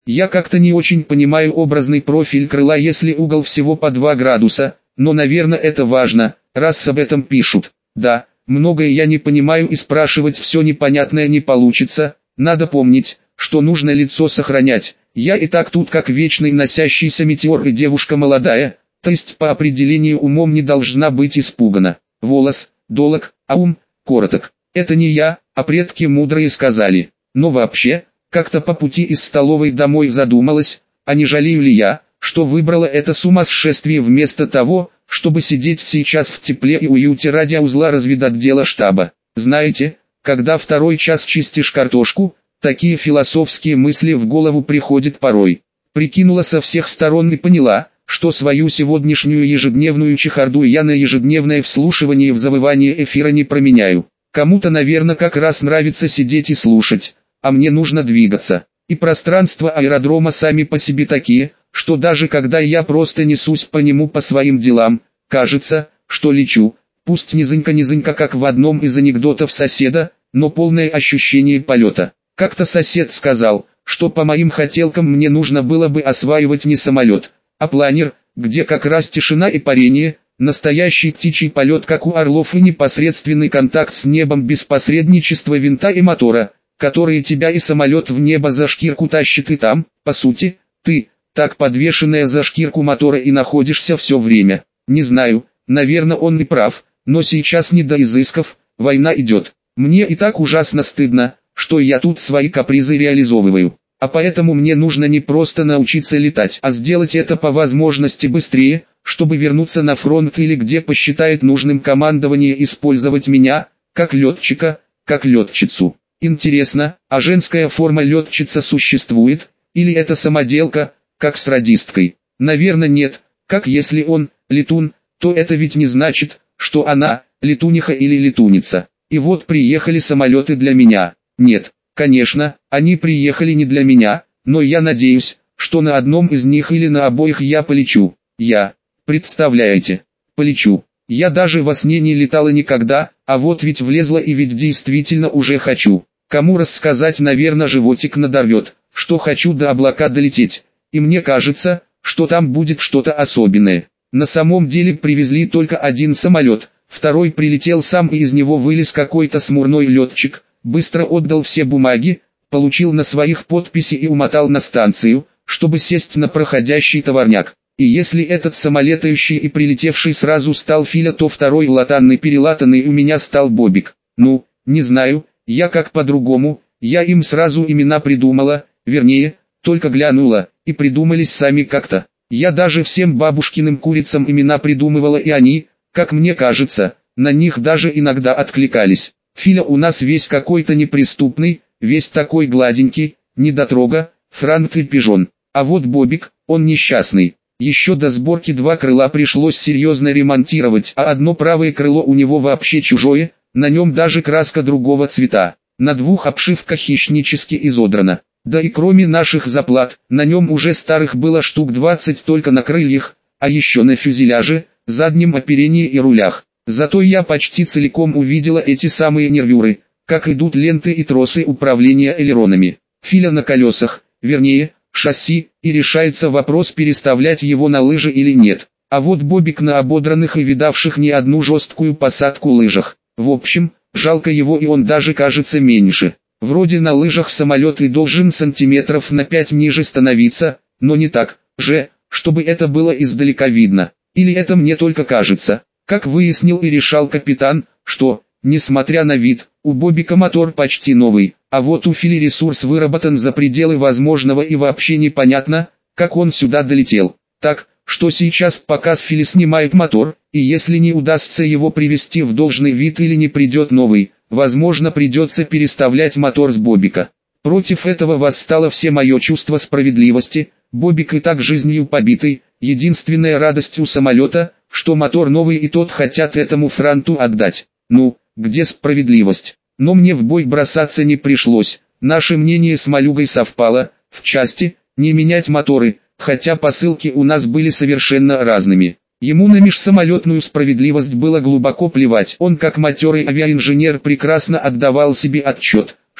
Я как-то не очень понимаю образный профиль крыла, если угол всего по 2 градуса, но наверное это важно, раз об этом пишут. Да, многое я не понимаю и спрашивать все непонятное не получится, надо помнить, что нужно лицо сохранять. Я и так тут как вечный носящийся метеор и девушка молодая, то есть по определению умом не должна быть испугана. Волос долог, а ум короток. Это не я, а предки мудрые сказали. Но вообще, как-то по пути из столовой домой задумалась, а не жалею ли я, что выбрала это сумасшествие вместо того, чтобы сидеть сейчас в тепле и уюте ради узла разведотдела штаба. Знаете, когда второй час чистишь картошку, такие философские мысли в голову приходят порой. Прикинула со всех сторон и поняла, что свою сегодняшнюю ежедневную чехарду я на ежедневное вслушивание в завывание эфира не променяю. Кому-то, наверное, как раз нравится сидеть и слушать, а мне нужно двигаться. И пространства аэродрома сами по себе такие, что даже когда я просто несусь по нему по своим делам, кажется, что лечу, пусть низенько-низенько, как в одном из анекдотов соседа, но полное ощущение полета. Как-то сосед сказал, что по моим хотелкам мне нужно было бы осваивать не самолет, а планер, где как раз тишина и парение, настоящий птичий полет, как у орлов, и непосредственный контакт с небом без посредничества винта и мотора, которые тебя и самолет в небо за шкирку тащит, и там, по сути, ты, так подвешенная за шкирку мотора, и находишься все время. Не знаю, наверное он и прав, но сейчас не до изысков, война идет. Мне и так ужасно стыдно, что я тут свои капризы реализовываю. А поэтому мне нужно не просто научиться летать, а сделать это по возможности быстрее, чтобы вернуться на фронт или где посчитает нужным командование использовать меня, как летчика, как летчицу. Интересно, а женская форма летчица существует, или это самоделка, как с радисткой? Наверное нет, как если он, летун, то это ведь не значит, что она, летуниха или летуница. И вот приехали самолеты для меня. Нет, конечно, они приехали не для меня, но я надеюсь, что на одном из них или на обоих я полечу. Представляете, полечу. Я даже во сне не летала никогда, а вот ведь влезла и ведь действительно уже хочу. Кому рассказать, наверное, животик надорвет, что хочу до облака долететь. И мне кажется, что там будет что-то особенное. На самом деле привезли только один самолет, второй прилетел сам, и из него вылез какой-то смурной летчик, быстро отдал все бумаги, получил на своих подписи и умотал на станцию, чтобы сесть на проходящий товарняк. И если этот самолетающий и прилетевший сразу стал Филя, то второй латанный-перелатанный у меня стал Бобик. Ну, не знаю, я как по-другому, я им сразу имена придумала, вернее, только глянула, и придумались сами как-то. Я даже всем бабушкиным курицам имена придумывала, и они, как мне кажется, на них даже иногда откликались. Филя у нас весь какой-то неприступный, весь такой гладенький, недотрога, Франк и пижон. А вот Бобик, он несчастный. Еще до сборки 2 крыла пришлось серьезно ремонтировать, а одно правое крыло у него вообще чужое, на нем даже краска другого цвета. На 2 обшивка хищнически изодрана. Да и кроме наших заплат, на нем уже старых было штук 20 только на крыльях, а еще на фюзеляже, заднем оперении и рулях. Зато я почти целиком увидела эти самые нервюры, как идут ленты и тросы управления элеронами. Филя на колесах, вернее, шасси, и решается вопрос, переставлять его на лыжи или нет. А вот Бобик на ободранных и видавших не одну жесткую посадку лыжах. В общем, жалко его, и он даже кажется меньше. Вроде на лыжах самолет и должен сантиметров на 5 ниже становиться, но не так же, чтобы это было издалека видно. Или это мне только кажется? Как выяснил и решал капитан, что, несмотря на вид, у Бобика мотор почти новый, а вот у Фили ресурс выработан за пределы возможного, и вообще непонятно, как он сюда долетел. Так, что сейчас пока с Фили снимает мотор, и если не удастся его привести в должный вид или не придет новый, возможно придется переставлять мотор с Бобика. Против этого восстало все мое чувство справедливости. Бобик и так жизнью побитый, единственная радость у самолета, что мотор новый, и тот хотят этому Франту отдать. Ну, где справедливость? Но мне в бой бросаться не пришлось. Наше мнение с Малюгой совпало, в части, не менять моторы, хотя посылки у нас были совершенно разными. Ему на межсамолетную справедливость было глубоко плевать. Он как матерый авиаинженер прекрасно отдавал себе отчет,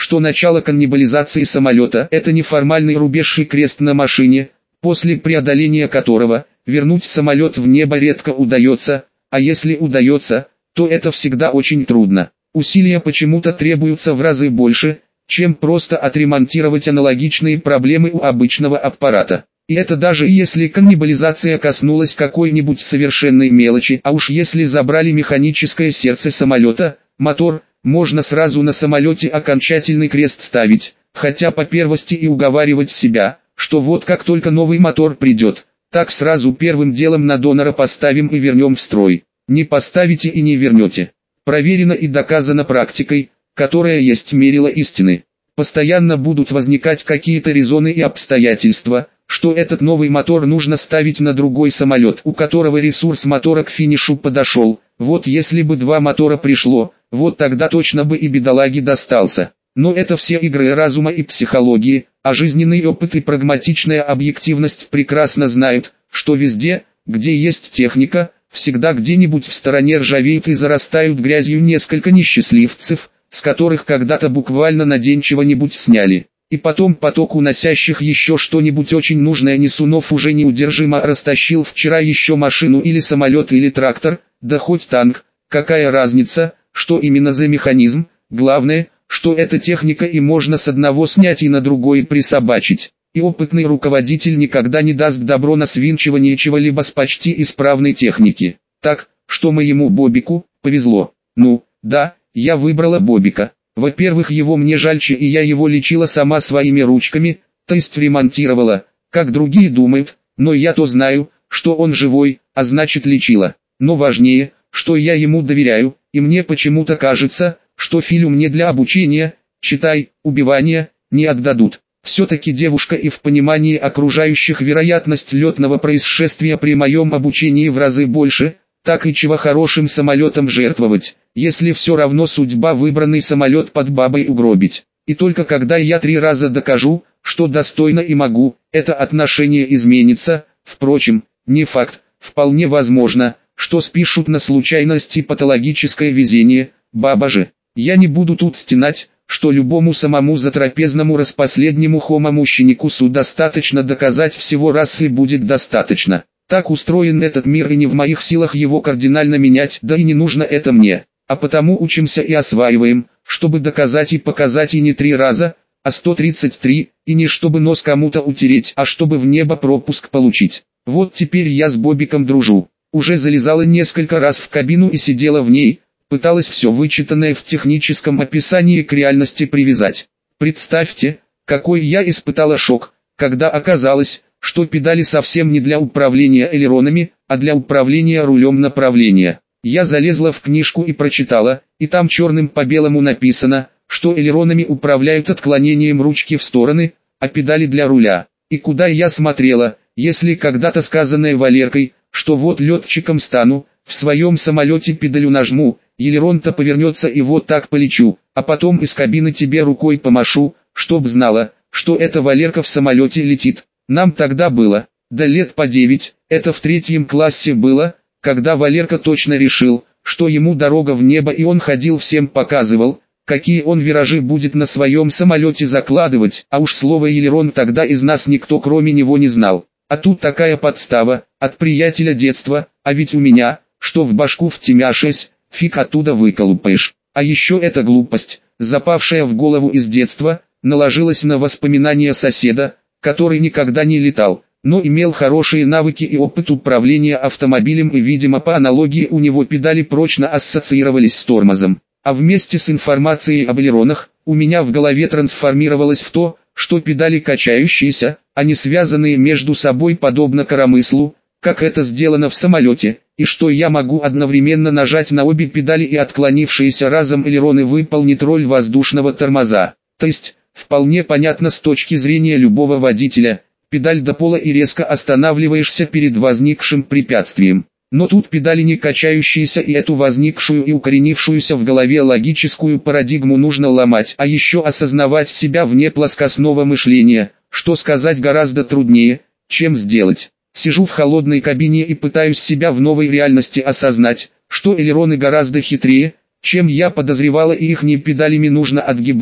что начало каннибализации самолета – это неформальный рубеж и крест на машине, после преодоления которого вернуть самолет в небо редко удается, а если удается, то это всегда очень трудно. Усилия почему-то требуются в разы больше, чем просто отремонтировать аналогичные проблемы у обычного аппарата. И это даже если каннибализация коснулась какой-нибудь совершенной мелочи, а уж если забрали механическое сердце самолета, мотор, можно сразу на самолете окончательный крест ставить, хотя по первости и уговаривать себя, что вот как только новый мотор придет, так сразу первым делом на донора поставим и вернем в строй. Не поставите и не вернете. Проверено и доказано практикой, которая есть мерило истины. Постоянно будут возникать какие-то резоны и обстоятельства, что этот новый мотор нужно ставить на другой самолет, у которого ресурс мотора к финишу подошел. Вот если бы два мотора пришло, вот тогда точно бы и бедолаге достался. Но это все игры разума и психологии, а жизненный опыт и прагматичная объективность прекрасно знают, что везде, где есть техника, всегда где-нибудь в стороне ржавеют и зарастают грязью несколько несчастливцев, с которых когда-то буквально на день чего-нибудь сняли. И потом поток уносящих еще что-нибудь очень нужное несунов уже неудержимо растащил вчера еще машину или самолет или трактор, да хоть танк, какая разница, что именно за механизм, главное, что эта техника и можно с одного снять и на другой присобачить. И опытный руководитель никогда не даст добро на свинчивание чего-либо с почти исправной техники. Так, что моему Бобику повезло. Ну, да, я выбрала Бобика. Во-первых, его мне жальче, и я его лечила сама своими ручками, то есть ремонтировала, как другие думают, но я-то знаю, что он живой, а значит лечила. Но важнее, что я ему доверяю, и мне почему-то кажется, что Филю мне для обучения, читай, убивания, не отдадут. Все-таки девушка и в понимании окружающих вероятность летного происшествия при моем обучении в разы больше, так и чего хорошим самолетом жертвовать, если все равно судьба выбранный самолет под бабой угробить. И только когда я 3 раза докажу, что достойно и могу, это отношение изменится. Впрочем, не факт, вполне возможно, что спишут на случайность и патологическое везение, баба же. Я не буду тут стенать, что любому самому затрапезному распоследнему хомомущеникусу достаточно доказать всего раз и будет достаточно. Так устроен этот мир, и не в моих силах его кардинально менять, да и не нужно это мне. А потому учимся и осваиваем, чтобы доказать и показать, и не 3 раза, а 133, и не чтобы нос кому-то утереть, а чтобы в небо пропуск получить. Вот теперь я с Бобиком дружу. Уже залезала несколько раз в кабину и сидела в ней, пыталась все вычитанное в техническом описании к реальности привязать. Представьте, какой я испытала шок, когда оказалось, что педали совсем не для управления элеронами, а для управления рулем направления. Я залезла в книжку и прочитала, и там черным по белому написано, что элеронами управляют отклонением ручки в стороны, а педали для руля. И куда я смотрела, если когда-то сказанное Валеркой, что вот летчиком стану, в своем самолете педалю нажму, элерон-то повернется и вот так полечу, а потом из кабины тебе рукой помашу, чтоб знала, что это Валерка в самолете летит. Нам тогда было, да лет по 9, это в 3 классе было, когда Валерка точно решил, что ему дорога в небо, и он ходил всем показывал, какие он виражи будет на своем самолете закладывать, а уж слово элерон тогда из нас никто кроме него не знал. А тут такая подстава, от приятеля детства, а ведь у меня, что в башку втемяшись, фиг оттуда выколупаешь. А еще эта глупость, запавшая в голову из детства, наложилась на воспоминания соседа, который никогда не летал, но имел хорошие навыки и опыт управления автомобилем, и, видимо, по аналогии у него педали прочно ассоциировались с тормозом. А вместе с информацией об элеронах, у меня в голове трансформировалось в то, что педали качающиеся, а не связанные между собой подобно коромыслу, как это сделано в самолете, и что я могу одновременно нажать на обе педали, и отклонившиеся разом элероны выполнить роль воздушного тормоза. То есть, вполне понятно с точки зрения любого водителя, педаль до пола и резко останавливаешься перед возникшим препятствием. Но тут педали не качающиеся, и эту возникшую и укоренившуюся в голове логическую парадигму нужно ломать, а еще осознавать себя вне плоскостного мышления, что сказать гораздо труднее, чем сделать. Сижу в холодной кабине и пытаюсь себя в новой реальности осознать, что элероны гораздо хитрее, чем я подозревала, и их не педалями нужно отгибать,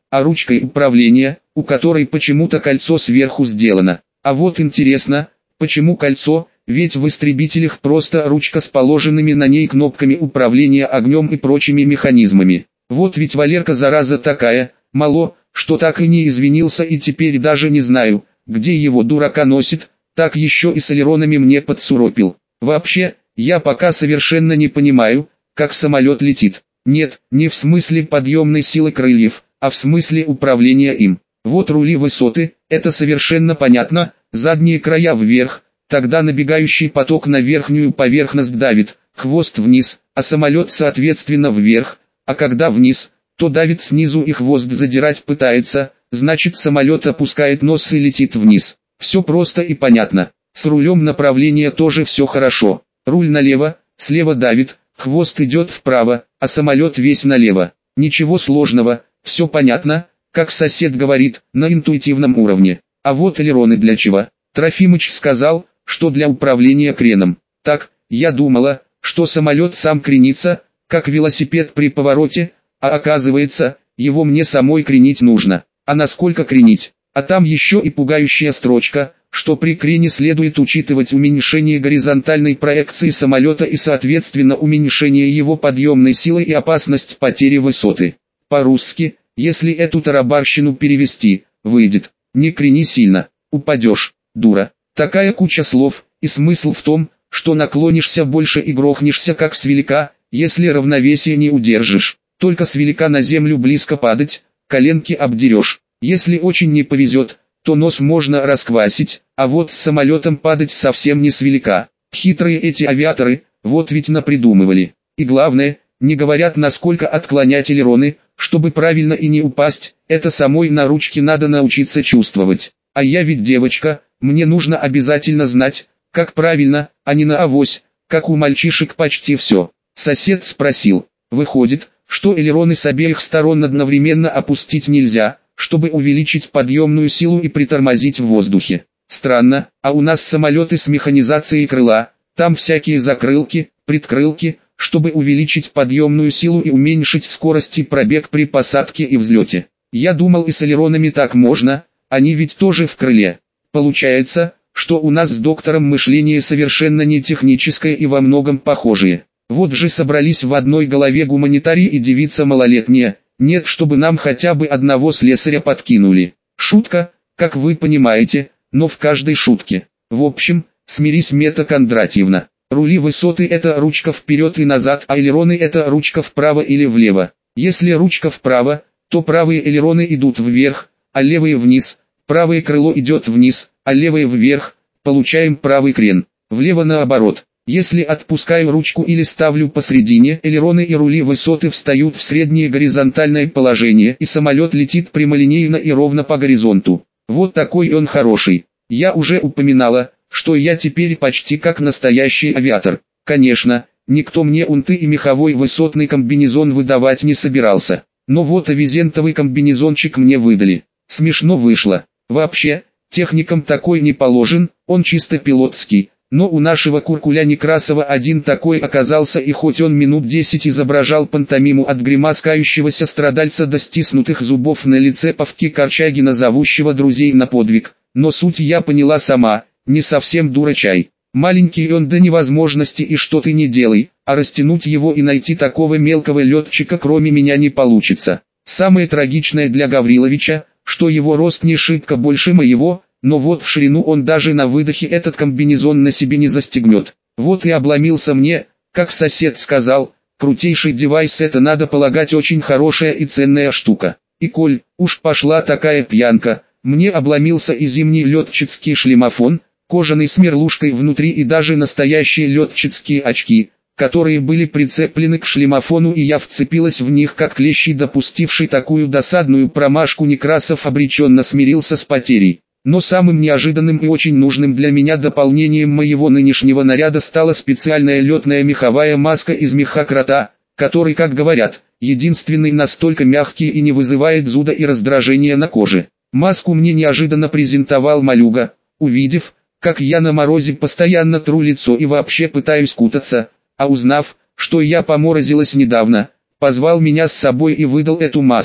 а ручкой управления, у которой почему-то кольцо сверху сделано. А вот интересно, почему кольцо, ведь в истребителях просто ручка с положенными на ней кнопками управления огнем и прочими механизмами. Вот ведь Валерка зараза такая, мало, что так и не извинился, и теперь даже не знаю, где его дурака носит, так еще и с элеронами мне подсуропил. Вообще, я пока совершенно не понимаю, как самолет летит. Нет, не в смысле подъемной силы крыльев, а в смысле управления им. Вот рули высоты, это совершенно понятно, задние края вверх, тогда набегающий поток на верхнюю поверхность давит, хвост вниз, а самолет соответственно вверх, а когда вниз, то давит снизу и хвост задирать пытается, значит самолет опускает нос и летит вниз. Все просто и понятно. С рулем направления тоже все хорошо. Руль налево, слева давит, хвост идет вправо, а самолет весь налево. Ничего сложного, все понятно, как сосед говорит, на интуитивном уровне. А вот элероны для чего? Трофимыч сказал, что для управления креном. Так, я думала, что самолет сам кренится, как велосипед при повороте, а оказывается, его мне самой кренить нужно. А насколько кренить? А там еще и пугающая строчка, что при крене следует учитывать уменьшение горизонтальной проекции самолета и соответственно уменьшение его подъемной силы и опасность потери высоты. По-русски, если эту тарабарщину перевести, выйдет: не крени сильно, упадешь, дура. Такая куча слов, и смысл в том, что наклонишься больше и грохнешься как с велика, если равновесие не удержишь. Только с велика на землю близко падать, коленки обдерешь. Если очень не повезет, то нос можно расквасить, а вот с самолетом падать совсем не с велика. Хитрые эти авиаторы, вот ведь напридумывали. И главное, не говорят, насколько отклонять элероны, чтобы правильно и не упасть, это самой на ручке надо научиться чувствовать. А я ведь девочка, мне нужно обязательно знать, как правильно, а не на авось, как у мальчишек почти все. Сосед спросил: выходит, что элероны с обеих сторон одновременно опустить нельзя, чтобы увеличить подъемную силу и притормозить в воздухе? Странно, а у нас самолеты с механизацией крыла, там всякие закрылки, предкрылки, чтобы увеличить подъемную силу и уменьшить скорость и пробег при посадке и взлете. Я думал, и с элеронами так можно, они ведь тоже в крыле. Получается, что у нас с доктором мышление совершенно не техническое и во многом похожее. Вот же собрались в одной голове гуманитарий и девица малолетняя, нет, чтобы нам хотя бы одного слесаря подкинули. Шутка, как вы понимаете, но в каждой шутке. В общем, смирись, Мета Кондратьевна. Рули высоты — это ручка вперед и назад, а элероны — это ручка вправо или влево. Если ручка вправо, то правые элероны идут вверх, а левые вниз. Правое крыло идет вниз, а левое вверх. Получаем правый крен. Влево наоборот. Если отпускаю ручку или ставлю посредине, элероны и рули высоты встают в среднее горизонтальное положение, и самолет летит прямолинейно и ровно по горизонту. Вот такой он хороший. Я уже упоминала, что я теперь почти как настоящий авиатор. Конечно, никто мне унты и меховой высотный комбинезон выдавать не собирался. Но вот авизентовый комбинезончик мне выдали. Смешно вышло. Вообще, техникам такой не положен, он чисто пилотский. Но у нашего Куркуля Некрасова один такой оказался, и хоть он минут 10 изображал пантомиму от гримас кающегося страдальца до стиснутых зубов на лице Павки Корчагина, зовущего друзей на подвиг, но суть я поняла сама, не совсем дурачай. Маленький он до невозможности, и что ты не делай, а растянуть его и найти такого мелкого летчика кроме меня не получится. Самое трагичное для Гавриловича, что его рост не шибко больше моего, но вот в ширину он даже на выдохе этот комбинезон на себе не застегнет. Вот и обломился мне, как сосед сказал, крутейший девайс, это надо полагать очень хорошая и ценная штука. И коль уж пошла такая пьянка, мне обломился и зимний летчицкий шлемофон, кожаный с мерлушкой внутри, и даже настоящие летчицкие очки, которые были прицеплены к шлемофону, и я вцепилась в них как клещи. Допустивший такую досадную промашку Некрасов обреченно смирился с потерей. Но самым неожиданным и очень нужным для меня дополнением моего нынешнего наряда стала специальная летная меховая маска из меха крота, который, как говорят, единственный настолько мягкий и не вызывает зуда и раздражения на коже. Маску мне неожиданно презентовал Малюга, увидев, как я на морозе постоянно тру лицо и вообще пытаюсь кутаться, а узнав, что я поморозилась недавно, позвал меня с собой и выдал эту маску.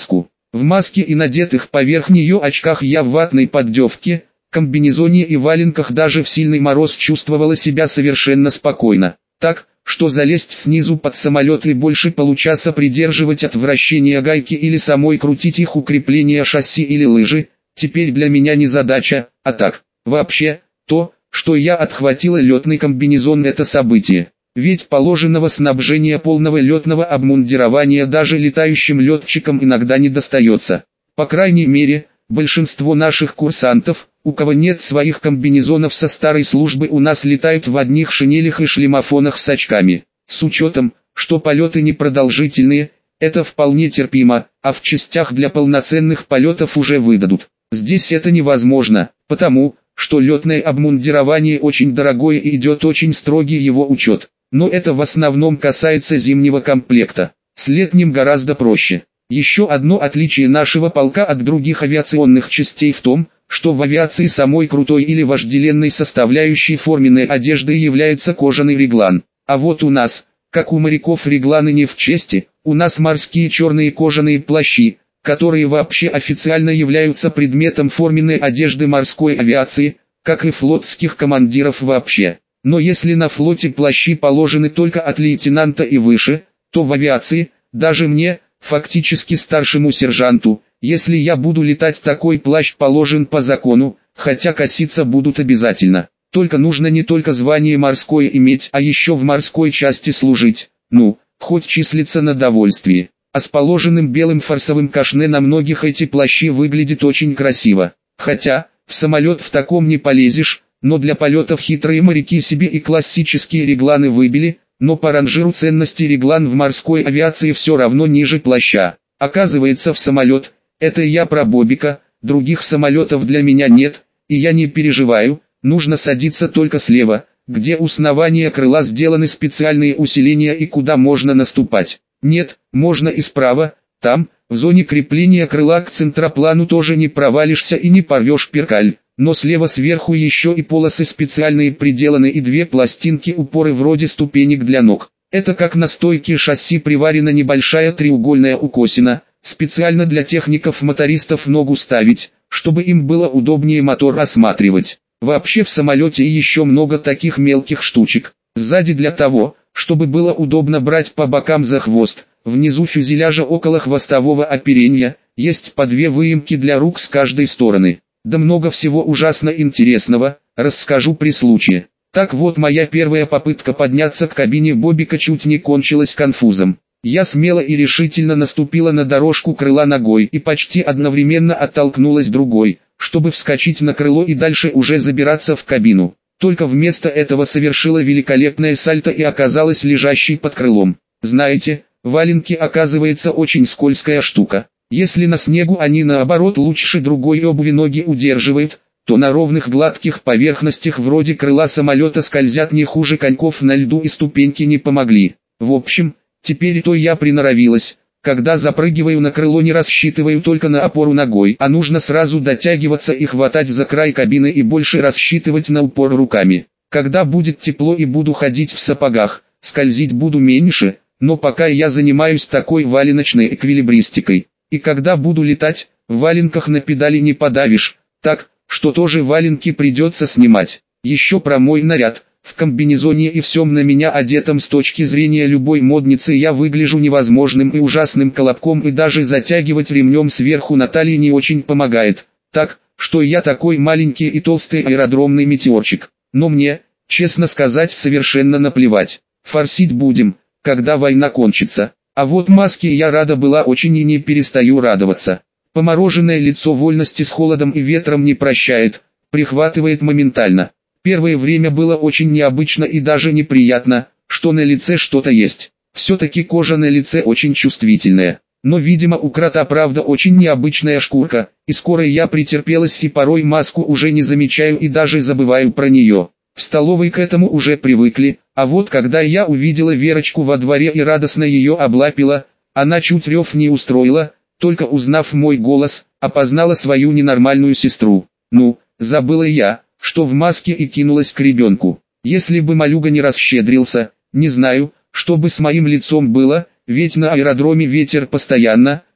В маске и надетых поверх нее очках я в ватной поддевке, комбинезоне и валенках даже в сильный мороз чувствовала себя совершенно спокойно. Так, что залезть снизу под самолет и больше получаса придерживать от вращения гайки или самой крутить их укрепления шасси или лыжи, теперь для меня не задача, а так. Вообще, то, что я отхватила летный комбинезон, это событие. Ведь положенного снабжения полного летного обмундирования даже летающим летчикам иногда не достается. По крайней мере, большинство наших курсантов, у кого нет своих комбинезонов со старой службы, у нас летают в одних шинелях и шлемофонах с очками. С учетом, что полеты непродолжительные, это вполне терпимо, а в частях для полноценных полетов уже выдадут. Здесь это невозможно, потому что летное обмундирование очень дорогое и идет очень строгий его учет. Но это в основном касается зимнего комплекта. С летним гораздо проще. Еще одно отличие нашего полка от других авиационных частей в том, что в авиации самой крутой или вожделенной составляющей форменной одежды является кожаный реглан. А вот у нас, как у моряков, регланы не в чести, у нас морские черные кожаные плащи, которые вообще официально являются предметом форменной одежды морской авиации, как и флотских командиров вообще. Но если на флоте плащи положены только от лейтенанта и выше, то в авиации, даже мне, фактически старшему сержанту, если я буду летать, такой плащ положен по закону, хотя коситься будут обязательно. Только нужно не только звание морское иметь, а еще в морской части служить, хоть числиться на довольствии. А с положенным белым форсовым кашне на многих эти плащи выглядят очень красиво. Хотя, в самолет в таком не полезешь, но для полетов хитрые моряки себе и классические регланы выбили, но по ранжиру ценности реглан в морской авиации все равно ниже плаща. Оказывается, в самолет, это я про Бобика, других самолетов для меня нет, и я не переживаю, нужно садиться только слева, где у основания крыла сделаны специальные усиления и куда можно наступать. Нет, можно и справа, там, в зоне крепления крыла к центроплану тоже не провалишься и не порвешь перкаль. Но слева сверху еще и полосы специальные приделаны и две пластинки упоры вроде ступенек для ног. Это как на стойке шасси приварена небольшая треугольная укосина, специально для техников-мотористов ногу ставить, чтобы им было удобнее мотор осматривать. Вообще в самолете еще много таких мелких штучек. Сзади для того, чтобы было удобно брать по бокам за хвост, внизу фюзеляжа около хвостового оперения, есть по две выемки для рук с каждой стороны. Да много всего ужасно интересного, расскажу при случае. Так вот, моя первая попытка подняться к кабине Бобика чуть не кончилась конфузом. Я смело и решительно наступила на дорожку крыла ногой и почти одновременно оттолкнулась другой, чтобы вскочить на крыло и дальше уже забираться в кабину. Только вместо этого совершила великолепное сальто и оказалась лежащей под крылом. Знаете, валенки, оказывается, очень скользкая штука. Если на снегу они наоборот лучше другой обуви ноги удерживают, то на ровных гладких поверхностях вроде крыла самолета скользят не хуже коньков на льду, и ступеньки не помогли. В общем, теперь то я приноровилась, когда запрыгиваю на крыло, не рассчитываю только на опору ногой, а нужно сразу дотягиваться и хватать за край кабины и больше рассчитывать на упор руками. Когда будет тепло и буду ходить в сапогах, скользить буду меньше, но пока я занимаюсь такой валеночной эквилибристикой. И когда буду летать, в валенках на педали не подавишь, так, что тоже валенки придется снимать. Еще про мой наряд. В комбинезоне и всем на меня одетом с точки зрения любой модницы я выгляжу невозможным и ужасным колобком, и даже затягивать ремнем сверху на талии не очень помогает. Так, что я такой маленький и толстый аэродромный метеорчик. Но мне, честно сказать, совершенно наплевать. Форсить будем, когда война кончится. А вот маске я рада была очень и не перестаю радоваться. Помороженное лицо вольности с холодом и ветром не прощает, прихватывает моментально. Первое время было очень необычно и даже неприятно, что на лице что-то есть. Все-таки кожа на лице очень чувствительная. Но видимо у крота правда очень необычная шкурка, и скоро я претерпелась и порой маску уже не замечаю и даже забываю про нее. В столовой к этому уже привыкли, а вот когда я увидела Верочку во дворе и радостно ее облапила, она чуть рев не устроила, только узнав мой голос, опознала свою ненормальную сестру. Забыла я, что в маске, и кинулась к ребенку. Если бы малюга не расщедрился, не знаю, что бы с моим лицом было, ведь на аэродроме ветер постоянно,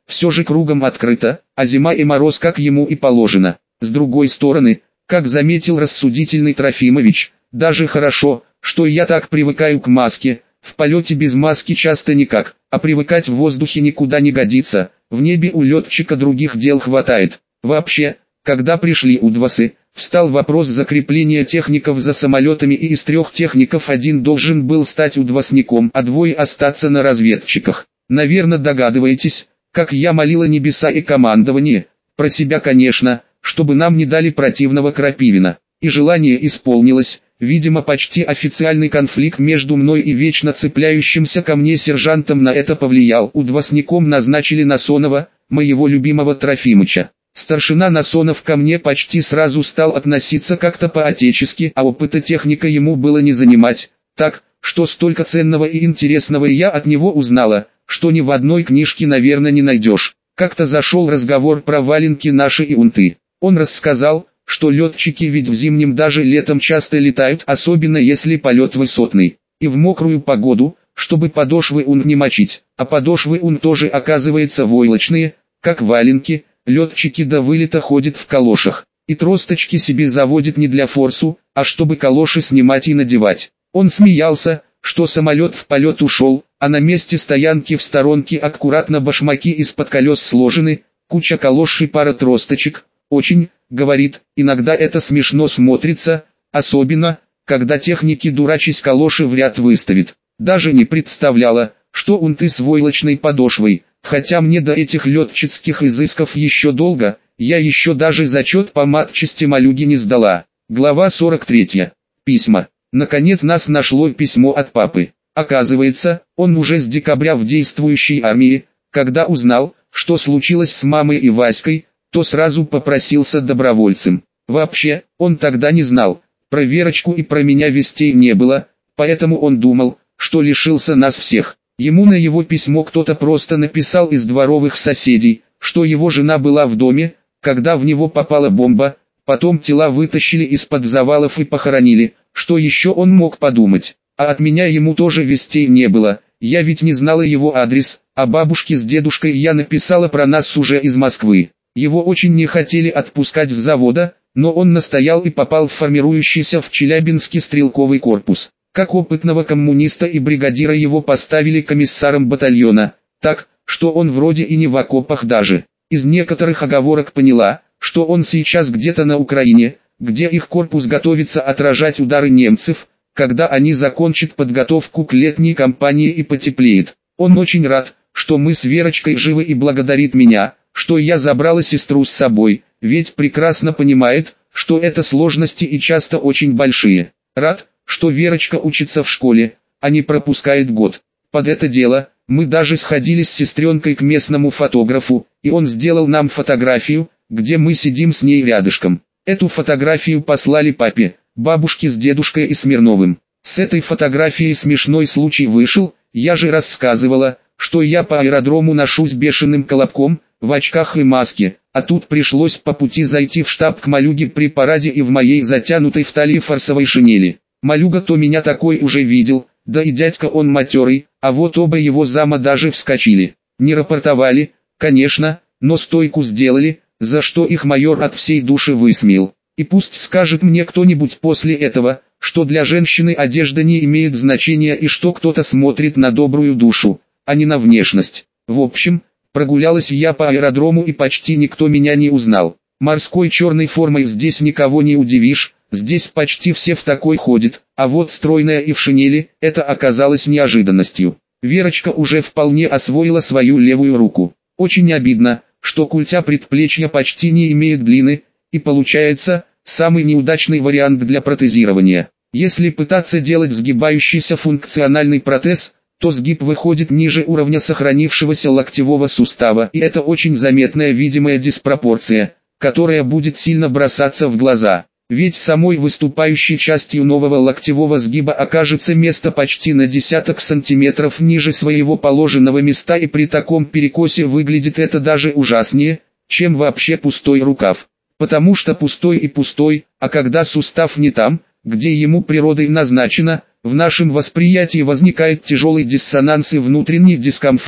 все же кругом открыто, а зима и мороз как ему и положено. С другой стороны, как заметил рассудительный Трофимович, даже хорошо, что я так привыкаю к маске, в полете без маски часто никак, а привыкать в воздухе никуда не годится, в небе у летчика других дел хватает. Вообще, когда пришли УДВАСы, встал вопрос закрепления техников за самолетами, и из 3 техников 1 должен был стать УДВАСником, а 2 остаться на разведчиках. Наверное, догадываетесь, как я молила небеса и командование, про себя конечно, чтобы нам не дали противного Крапивина. И желание исполнилось. Видимо, почти официальный конфликт между мной и вечно цепляющимся ко мне сержантом на это повлиял. УДВАСником назначили Насонова, моего любимого Трофимыча. Старшина Насонов ко мне почти сразу стал относиться как-то по-отечески, а опыта техника ему было не занимать. Так, что столько ценного и интересного я от него узнала, что ни в одной книжке, наверное, не найдешь. Как-то зашел разговор про валенки наши и унты. Он рассказал, что летчики ведь в зимнем даже летом часто летают, особенно если полет высотный, и в мокрую погоду, чтобы подошвы унт не мочить, а подошвы унт тоже оказывается войлочные, как валенки, летчики до вылета ходят в калошах, и тросточки себе заводят не для форсу, а чтобы калоши снимать и надевать. Он смеялся, что самолет в полет ушел, а на месте стоянки в сторонке аккуратно башмаки из-под колес сложены, куча калош и пара тросточек. Очень, говорит, иногда это смешно смотрится, особенно, когда техники дурачись калоши в ряд выставит. Даже не представляла, что унты с войлочной подошвой, хотя мне до этих летческих изысков еще долго, я еще даже зачет по матчасти малюги не сдала. Глава 43. Письма. Наконец нас нашло письмо от папы. Оказывается, он уже с декабря в действующей армии. Когда узнал, что случилось с мамой и Васькой, то сразу попросился добровольцем. Вообще, он тогда не знал, про Верочку и про меня вестей не было, поэтому он думал, что лишился нас всех. Ему на его письмо кто-то просто написал из дворовых соседей, что его жена была в доме, когда в него попала бомба, потом тела вытащили из-под завалов и похоронили. Что еще он мог подумать? А от меня ему тоже вестей не было, я ведь не знала его адрес, а бабушке с дедушкой я написала про нас уже из Москвы. Его очень не хотели отпускать с завода, но он настоял и попал в формирующийся в Челябинске стрелковый корпус. Как опытного коммуниста и бригадира его поставили комиссаром батальона, так, что он вроде и не в окопах даже. Из некоторых оговорок поняла, что он сейчас где-то на Украине, где их корпус готовится отражать удары немцев, когда они закончат подготовку к летней кампании и потеплеет. Он очень рад, что мы с Верочкой живы, и благодарит меня, что я забрала сестру с собой, ведь прекрасно понимает, что это сложности и часто очень большие. Рад, что Верочка учится в школе, а не пропускает год. Под это дело, мы даже сходили с сестренкой к местному фотографу, и он сделал нам фотографию, где мы сидим с ней рядышком. Эту фотографию послали папе, бабушке с дедушкой и Смирновым. С этой фотографией смешной случай вышел, я же рассказывала, что я по аэродрому ношусь бешеным колобком, в очках и маске, а тут пришлось по пути зайти в штаб к Малюге при параде и в моей затянутой в талии форсовой шинели. Малюга-то меня такой уже видел, да и дядька он матерый, а вот оба его зама даже вскочили. Не рапортовали, конечно, но стойку сделали, за что их майор от всей души высмеял. И пусть скажет мне кто-нибудь после этого, что для женщины одежда не имеет значения и что кто-то смотрит на добрую душу, а не на внешность. В общем, прогулялась я по аэродрому и почти никто меня не узнал. Морской черной формой здесь никого не удивишь, здесь почти все в такой ходят, а вот стройная и в шинели, это оказалось неожиданностью. Верочка уже вполне освоила свою левую руку. Очень обидно, что культя предплечья почти не имеет длины, и получается, самый неудачный вариант для протезирования. Если пытаться делать сгибающийся функциональный протез, то сгиб выходит ниже уровня сохранившегося локтевого сустава, и это очень заметная видимая диспропорция, которая будет сильно бросаться в глаза. Ведь самой выступающей частью нового локтевого сгиба окажется место почти на десяток сантиметров ниже своего положенного места, и при таком перекосе выглядит это даже ужаснее, чем вообще пустой рукав. Потому что пустой и пустой, а когда сустав не там, где ему природой назначено, в нашем восприятии возникает тяжелый диссонанс и внутренний дискомфорт,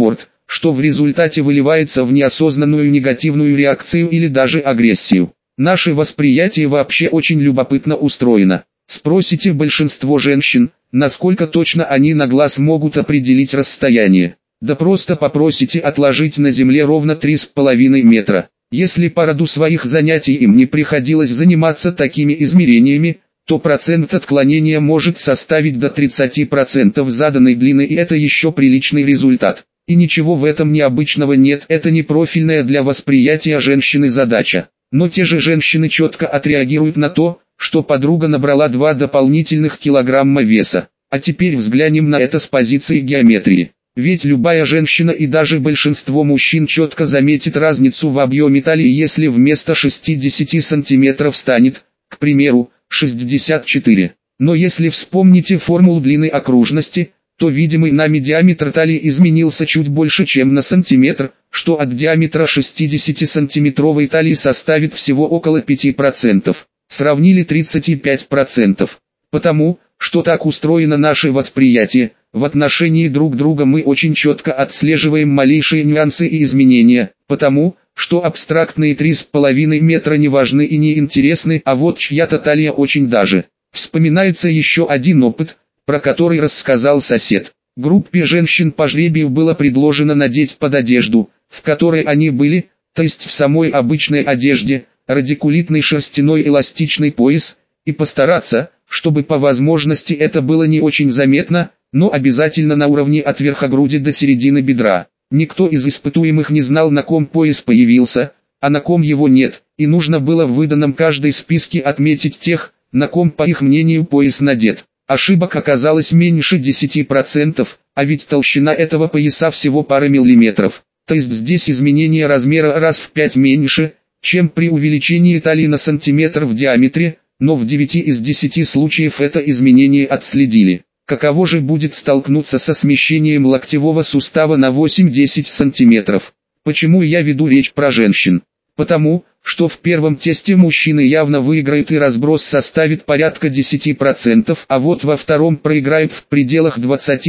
что в результате выливается в неосознанную негативную реакцию или даже агрессию. Наше восприятие вообще очень любопытно устроено. Спросите большинство женщин, насколько точно они на глаз могут определить расстояние. Да просто попросите отложить на земле ровно 3,5 метра. Если по роду своих занятий им не приходилось заниматься такими измерениями, то процент отклонения может составить до 30% заданной длины, и это еще приличный результат. И ничего в этом необычного нет, это не профильная для восприятия женщины задача. Но те же женщины четко отреагируют на то, что подруга набрала 2 дополнительных килограмма веса. А теперь взглянем на это с позиции геометрии. Ведь любая женщина и даже большинство мужчин четко заметит разницу в объеме талии, если вместо 60 см станет, к примеру, 64. Но если вспомните формулу длины окружности, то видимый нами диаметр талии изменился чуть больше, чем на сантиметр, что от диаметра 60-сантиметровой талии составит всего около 5%. Сравнили 35%. Потому, что так устроено наше восприятие, в отношении друг друга мы очень четко отслеживаем малейшие нюансы и изменения, потому, что абстрактные 3,5 метра не важны и не интересны, а вот чья-то талия очень даже. Вспоминается еще один опыт, про который рассказал сосед. Группе женщин по жребию было предложено надеть под одежду, в которой они были, то есть в самой обычной одежде, радикулитный шерстяной эластичный пояс, и постараться, чтобы по возможности это было не очень заметно, но обязательно на уровне от верха груди до середины бедра. Никто из испытуемых не знал, на ком пояс появился, а на ком его нет, и нужно было в выданном каждой списке отметить тех, на ком по их мнению пояс надет. Ошибок оказалось меньше 10%, а ведь толщина этого пояса всего пара миллиметров. То есть здесь изменение размера раз в 5 меньше, чем при увеличении талии на сантиметр в диаметре, но в 9 из 10 случаев это изменение отследили. Каково же будет столкнуться со смещением локтевого сустава на 8-10 сантиметров? Почему я веду речь про женщин? Потому, что в первом тесте мужчины явно выиграют и разброс составит порядка 10%, а вот во втором проиграют в пределах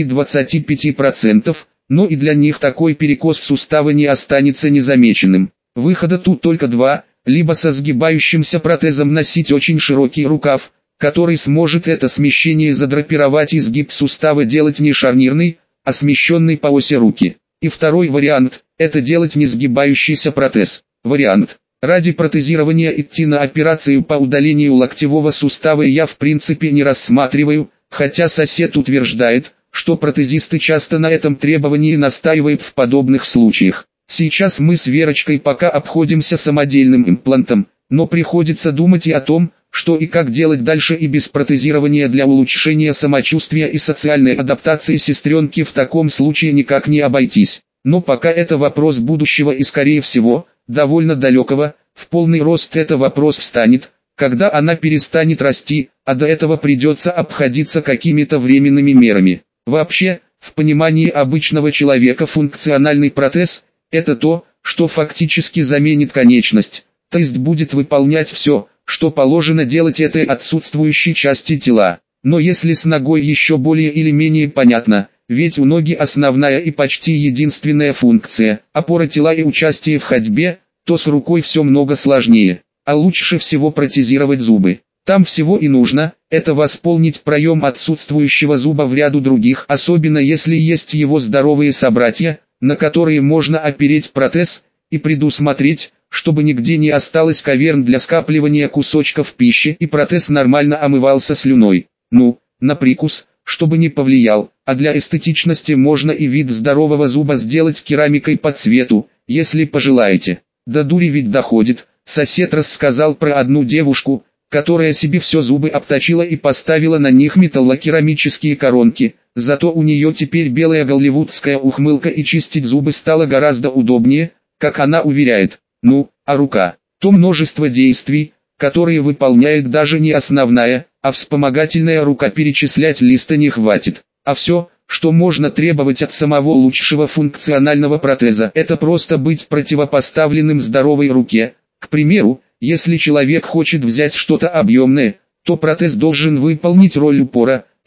20-25%, но и для них такой перекос сустава не останется незамеченным. Выхода тут только два: либо со сгибающимся протезом носить очень широкий рукав, который сможет это смещение задрапировать, и сгиб сустава делать не шарнирный, а смещенный по оси руки. И второй вариант – это делать не сгибающийся протез. Вариант: ради протезирования идти на операцию по удалению локтевого сустава я в принципе не рассматриваю, хотя сосед утверждает, что протезисты часто на этом требовании настаивают в подобных случаях. Сейчас мы с Верочкой пока обходимся самодельным имплантом, но приходится думать и о том, что и как делать дальше и без протезирования для улучшения самочувствия и социальной адаптации сестренки в таком случае никак не обойтись. Но пока это вопрос будущего и, скорее всего, довольно далекого. В полный рост это вопрос встанет, когда она перестанет расти, а до этого придется обходиться какими-то временными мерами. Вообще, в понимании обычного человека функциональный протез – это то, что фактически заменит конечность, то есть будет выполнять все, что положено делать этой отсутствующей части тела. Но если с ногой еще более или менее понятно, ведь у ноги основная и почти единственная функция – опора тела и участие в ходьбе, то с рукой все много сложнее. А лучше всего протезировать зубы. Там всего и нужно – это восполнить проем отсутствующего зуба в ряду других, особенно если есть его здоровые собратья, на которые можно опереть протез, и предусмотреть, чтобы нигде не осталось каверн для скапливания кусочков пищи, и протез нормально омывался слюной. Ну, на прикус, чтобы не повлиял, а для эстетичности можно и вид здорового зуба сделать керамикой по цвету, если пожелаете. До дури ведь доходит. Сосед рассказал про одну девушку, которая себе все зубы обточила и поставила на них металлокерамические коронки, зато у нее теперь белая голливудская ухмылка и чистить зубы стало гораздо удобнее, как она уверяет. Ну, а рука? То множество действий, которые выполняет даже не основная, а вспомогательная рука, перечислять листа не хватит. А все, что можно требовать от самого лучшего функционального протеза, это просто быть противопоставленным здоровой руке. К примеру, если человек хочет взять что-то объемное, то протез должен выполнить роль упора,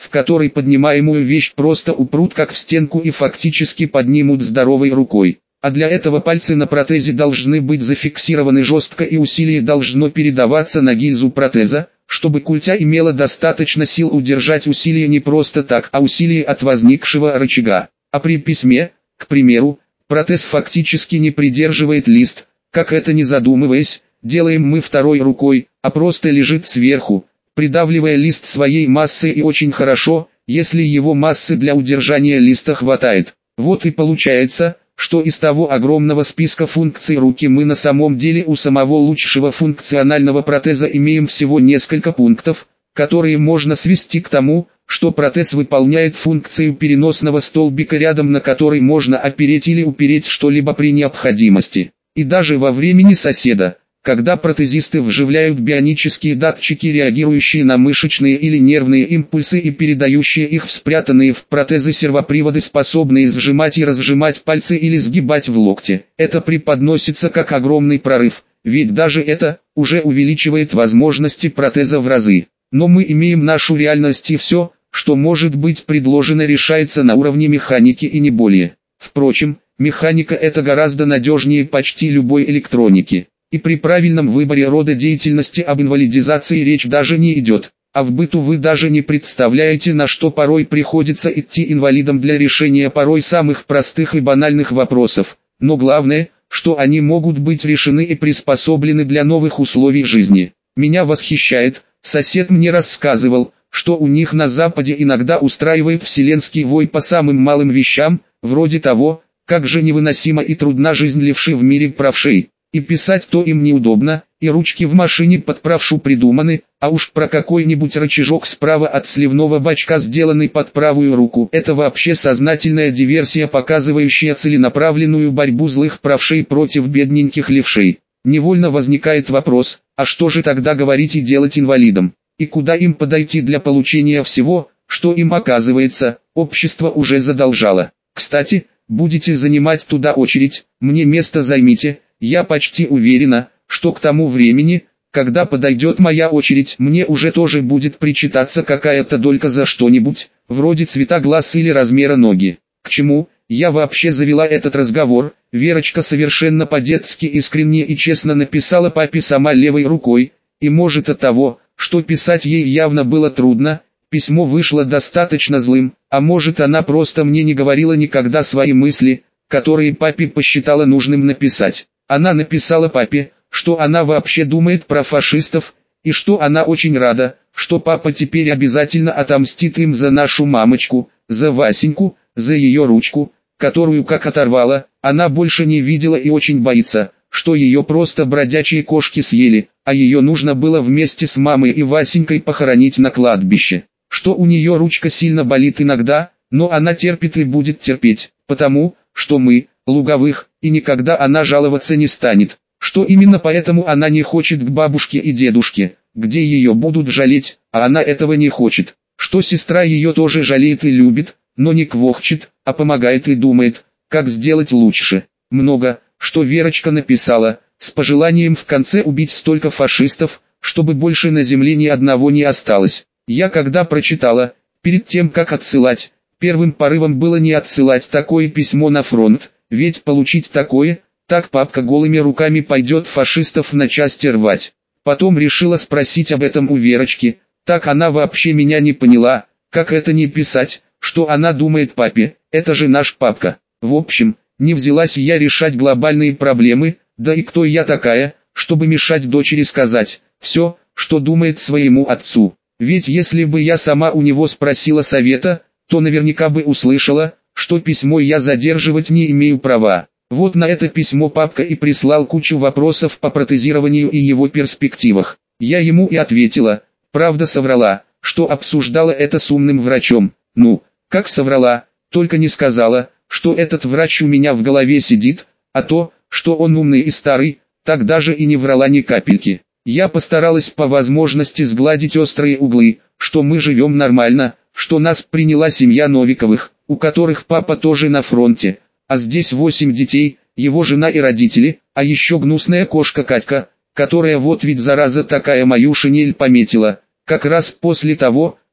в которой поднимаемую вещь просто упрут как в стенку и фактически поднимут здоровой рукой. А для этого пальцы на протезе должны быть зафиксированы жестко и усилие должно передаваться на гильзу протеза, чтобы культя имела достаточно сил удержать усилие не просто так, а усилие от возникшего рычага. А при письме, к примеру, протез фактически не придерживает лист, как это не задумываясь, делаем мы второй рукой, а просто лежит сверху, придавливая лист своей массой и очень хорошо, если его массы для удержания листа хватает. Вот и получается, что из того огромного списка функций руки мы на самом деле у самого лучшего функционального протеза имеем всего несколько пунктов, которые можно свести к тому, что протез выполняет функцию переносного столбика, рядом на который можно опереть или упереть что-либо при необходимости. И даже во времени соседа, когда протезисты вживляют бионические датчики, реагирующие на мышечные или нервные импульсы и передающие их в спрятанные в протезы сервоприводы, способные сжимать и разжимать пальцы или сгибать в локте, это преподносится как огромный прорыв, ведь даже это уже увеличивает возможности протеза в разы. Но мы имеем нашу реальность, и все, что может быть предложено, решается на уровне механики и не более. Впрочем, механика это гораздо надежнее почти любой электроники. И при правильном выборе рода деятельности об инвалидизации речь даже не идет. А в быту вы даже не представляете, на что порой приходится идти инвалидам для решения порой самых простых и банальных вопросов. Но главное, что они могут быть решены и приспособлены для новых условий жизни. Меня восхищает, сосед мне рассказывал, что у них на Западе иногда устраивает вселенский вой по самым малым вещам, вроде того, как же невыносима и трудна жизнь левши в мире правшей. И писать то им неудобно, и ручки в машине под правшу придуманы, а уж про какой-нибудь рычажок справа от сливного бачка, сделанный под правую руку, это вообще сознательная диверсия, показывающая целенаправленную борьбу злых правшей против бедненьких левшей. Невольно возникает вопрос, а что же тогда говорить и делать инвалидам? И куда им подойти для получения всего, что им оказывается, общество уже задолжало? Кстати, будете занимать туда очередь, мне место займите. Я почти уверена, что к тому времени, когда подойдет моя очередь, мне уже тоже будет причитаться какая-то долька за что-нибудь, вроде цвета глаз или размера ноги. К чему я вообще завела этот разговор? Верочка совершенно по-детски искренне и честно написала папе сама левой рукой, и может от того, что писать ей явно было трудно, письмо вышло достаточно злым, а может она просто мне не говорила никогда свои мысли, которые папе посчитала нужным написать. Она написала папе, что она вообще думает про фашистов, и что она очень рада, что папа теперь обязательно отомстит им за нашу мамочку, за Васеньку, за ее ручку, которую как оторвала, она больше не видела и очень боится, что ее просто бродячие кошки съели, а ее нужно было вместе с мамой и Васенькой похоронить на кладбище. Что у нее ручка сильно болит иногда, но она терпит и будет терпеть, потому что мы, Луговых, и никогда она жаловаться не станет, что именно поэтому она не хочет к бабушке и дедушке, где ее будут жалеть, а она этого не хочет, что сестра ее тоже жалеет и любит, но не квохчет, а помогает и думает, как сделать лучше. Много, что Верочка написала, с пожеланием в конце убить столько фашистов, чтобы больше на земле ни одного не осталось. Я когда прочитала, перед тем как отсылать, первым порывом было не отсылать такое письмо на фронт, ведь получить такое, так папка голыми руками пойдет фашистов на части рвать. Потом решила спросить об этом у Верочки, так она вообще меня не поняла, как это не писать, что она думает папе, это же наш папка. В общем, не взялась я решать глобальные проблемы, да и кто я такая, чтобы мешать дочери сказать все, что думает своему отцу. Ведь если бы я сама у него спросила совета, то наверняка бы услышала, что письмо я задерживать не имею права. Вот на это письмо папка и прислал кучу вопросов по протезированию и его перспективах. Я ему и ответила, правда соврала, что обсуждала это с умным врачом. Ну, как соврала, только не сказала, что этот врач у меня в голове сидит, а то, что он умный и старый, так даже и не врала ни капельки. Я постаралась по возможности сгладить острые углы, что мы живем нормально, что нас приняла семья Новиковых, у которых папа тоже на фронте, а здесь 8 детей, его жена и родители, а еще гнусная кошка Катька, которая вот ведь зараза такая мою шинель пометила, как раз после того,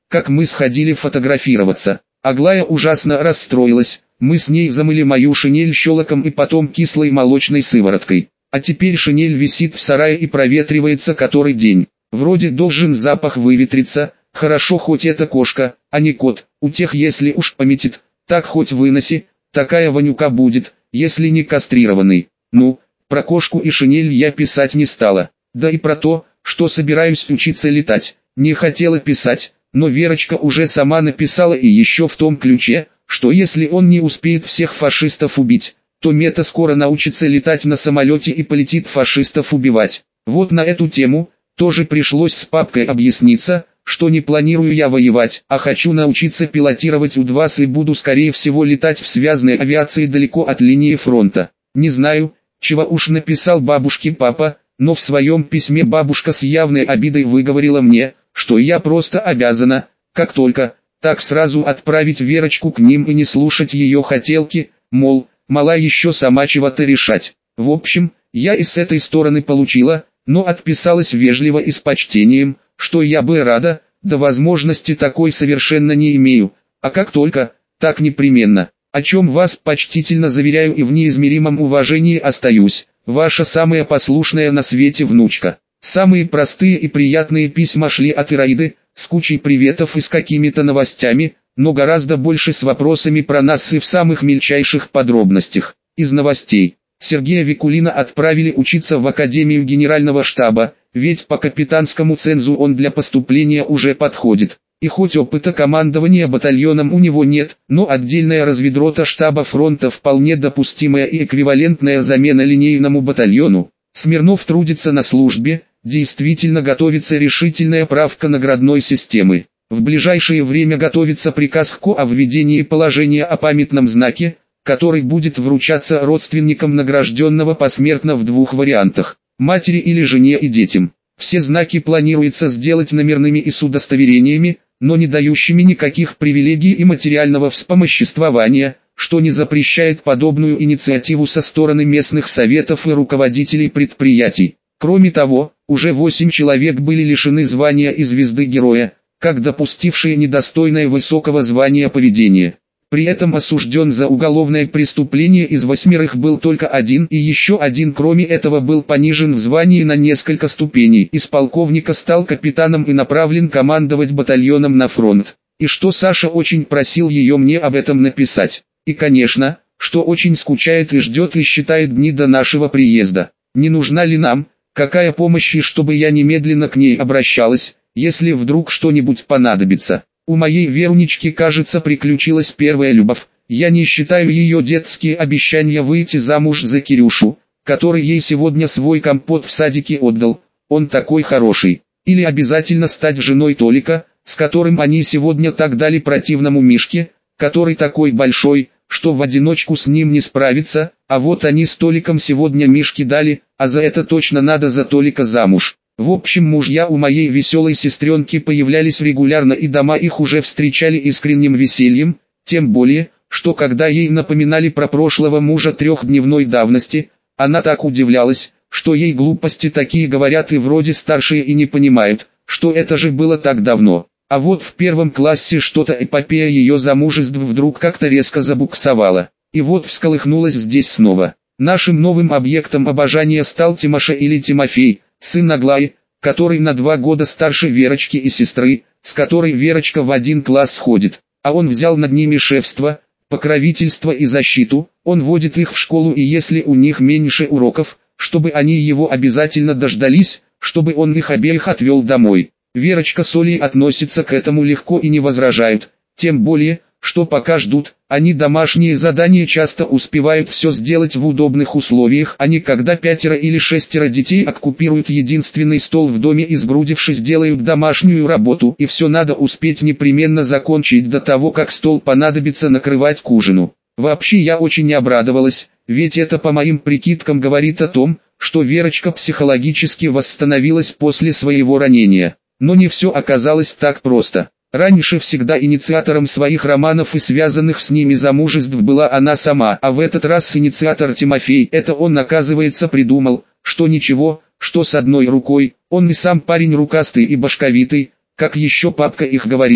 как мы сходили фотографироваться. Аглая ужасно расстроилась, мы с ней замыли мою шинель щелоком и потом кислой молочной сывороткой. А теперь шинель висит в сарае и проветривается который день. Вроде должен запах выветриться, хорошо хоть это кошка, а не кот, у тех если уж пометит, так хоть выноси, такая вонюка будет, если не кастрированный. Ну, про кошку и шинель я писать не стала, да и про то, что собираюсь учиться летать, не хотела писать, но Верочка уже сама написала и еще в том ключе, что если он не успеет всех фашистов убить, то Мета скоро научится летать на самолете и полетит фашистов убивать. Вот на эту тему тоже пришлось с папкой объясниться, что не планирую я воевать, а хочу научиться пилотировать У-2 и буду скорее всего летать в связанной авиации далеко от линии фронта. Не знаю, чего уж написал бабушке папа, но в своем письме бабушка с явной обидой выговорила мне, что я просто обязана, как только, так сразу отправить Верочку к ним и не слушать ее хотелки, мол, мала еще сама чего-то решать. В общем, я и с этой стороны получила, но отписалась вежливо и с почтением, что я бы рада, да возможности такой совершенно не имею, а как только, так непременно, о чем вас почтительно заверяю и в неизмеримом уважении остаюсь, ваша самая послушная на свете внучка. Самые простые и приятные письма шли от Ираиды, с кучей приветов и с какими-то новостями, но гораздо больше с вопросами про нас и в самых мельчайших подробностях. Из новостей. Сергея Викулина отправили учиться в Академию Генерального штаба, ведь по капитанскому цензу он для поступления уже подходит. И хоть опыта командования батальоном у него нет, но отдельная разведрота штаба фронта вполне допустимая и эквивалентная замена линейному батальону. Смирнов трудится на службе, действительно готовится решительная правка наградной системы. В ближайшее время готовится приказ КО о введении положения о памятном знаке, который будет вручаться родственникам награжденного посмертно в двух вариантах – матери или жене и детям. Все знаки планируется сделать номерными и с удостоверениями, но не дающими никаких привилегий и материального вспомоществования, что не запрещает подобную инициативу со стороны местных советов и руководителей предприятий. Кроме того, уже 8 человек были лишены звания и звезды героя, как допустившие недостойное высокого звания поведение. При этом осужден за уголовное преступление из 8 был только один, и еще один кроме этого был понижен в звании на несколько ступеней. Из полковника стал капитаном и направлен командовать батальоном на фронт. И что Саша очень просил ее мне об этом написать. И конечно, что очень скучает и ждет и считает дни до нашего приезда. Не нужна ли нам, какая помощь и чтобы я немедленно к ней обращалась, если вдруг что-нибудь понадобится. У моей Верунички, кажется, приключилась первая любовь. Я не считаю ее детские обещания выйти замуж за Кирюшу, который ей сегодня свой компот в садике отдал. Он такой хороший. Или обязательно стать женой Толика, с которым они сегодня так дали противному Мишке, который такой большой, что в одиночку с ним не справиться, а вот они с Толиком сегодня Мишке дали, а за это точно надо за Толика замуж. В общем, мужья у моей веселой сестренки появлялись регулярно и дома их уже встречали искренним весельем, тем более, что когда ей напоминали про прошлого мужа 3-дневной давности, она так удивлялась, что ей глупости такие говорят и вроде старшие и не понимают, что это же было так давно. А вот в 1 классе что-то эпопея ее замужеств вдруг как-то резко забуксовала, и вот всколыхнулась здесь снова. Нашим новым объектом обожания стал Тимоша или Тимофей, сын Аглаи, который на 2 года старше Верочки и сестры, с которой Верочка в 1 класс ходит, а он взял над ними шефство, покровительство и защиту, он водит их в школу и если у них меньше уроков, чтобы они его обязательно дождались, чтобы он их обеих отвел домой. Верочка с Олей относятся к этому легко и не возражают, тем более, что пока ждут, они домашние задания часто успевают все сделать в удобных условиях, а не когда 5 или 6 детей оккупируют единственный стол в доме и сгрудившись делают домашнюю работу, и все надо успеть непременно закончить до того, как стол понадобится накрывать к ужину. Вообще я очень обрадовалась, ведь это по моим прикидкам говорит о том, что Верочка психологически восстановилась после своего ранения. Но не все оказалось так просто. Раньше всегда инициатором своих романов и связанных с ними замужеств была она сама, а в этот раз инициатор Тимофей. Это он, оказывается, придумал, что ничего, что с одной рукой, он и сам парень рукастый и башковитый, как еще папка их говорил,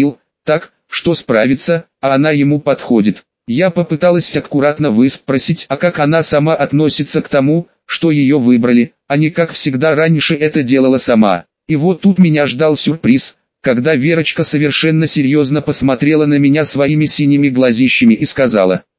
так, что справится, а она ему подходит. Я попыталась аккуратно выспросить, а как она сама относится к тому, что ее выбрали, а не как всегда раньше это делала сама. И вот тут меня ждал сюрприз, когда Верочка совершенно серьезно посмотрела на меня своими синими глазищами и сказала: